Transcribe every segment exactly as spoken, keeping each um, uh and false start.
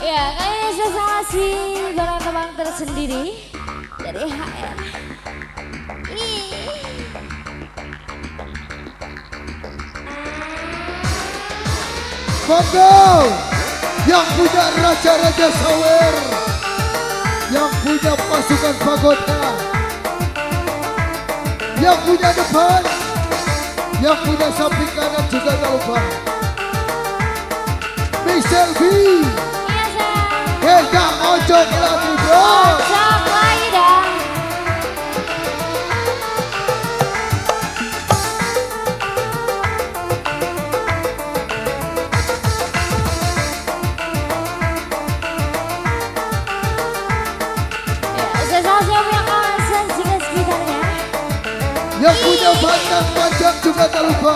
Ya, kayaknya saya kasih barang teman tersendiri dari H R. Ih. Monggo yang punya raja-raja sawer, yang punya pasukan pagoda, yang punya depan, yang punya samping kanan juga tak lupa. Mister V, Iya sayang. kita ojok lagi bro. Ojok lagi dah. Yang punya panjang-panjang juga tak lupa.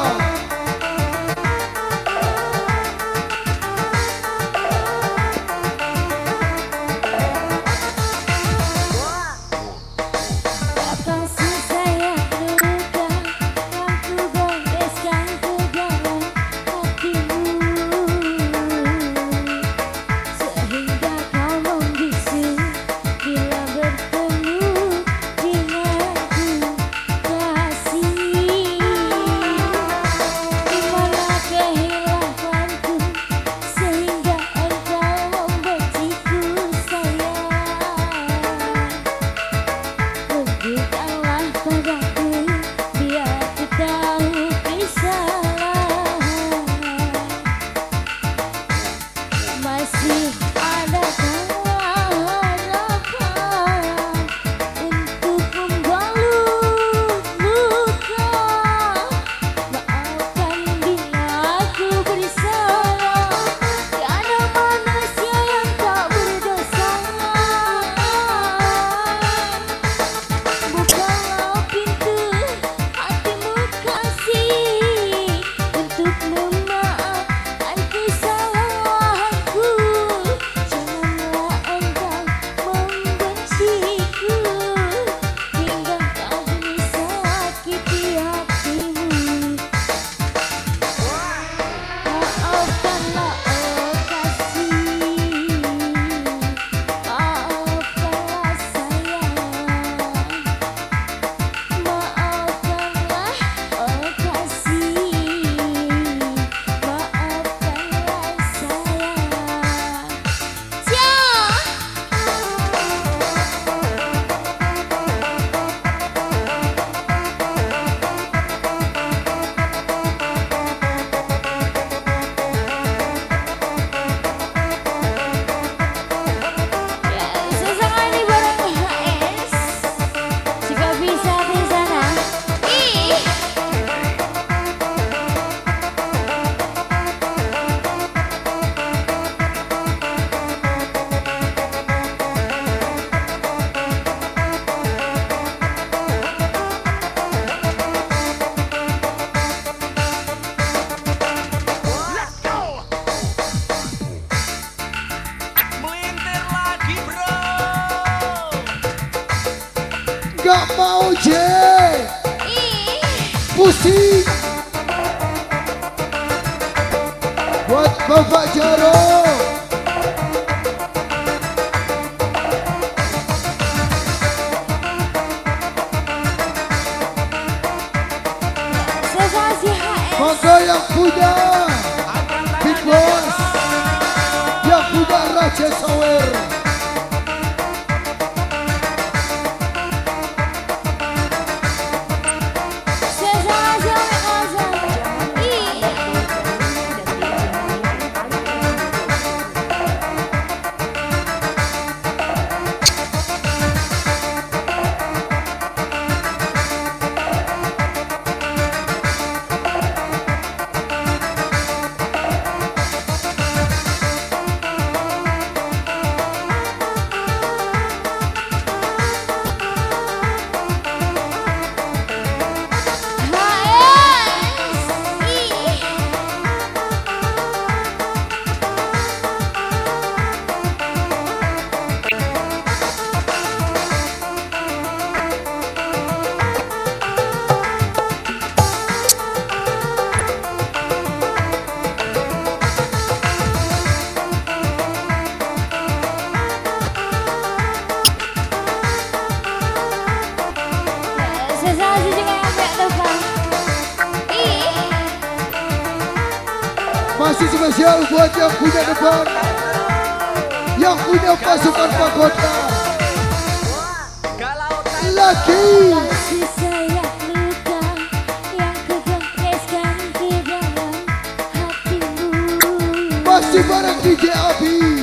Gak mau J pusing buat Bapak Jaro. Monggo yang punya Big Boss, yang punya Raja Sawer. Masih spesial buat yang punya depan, yang punya pasukan pagoda. Lagi Kasih sayang luka yang kegoreskan ke dalam hatimu. masih bareng D J Abi.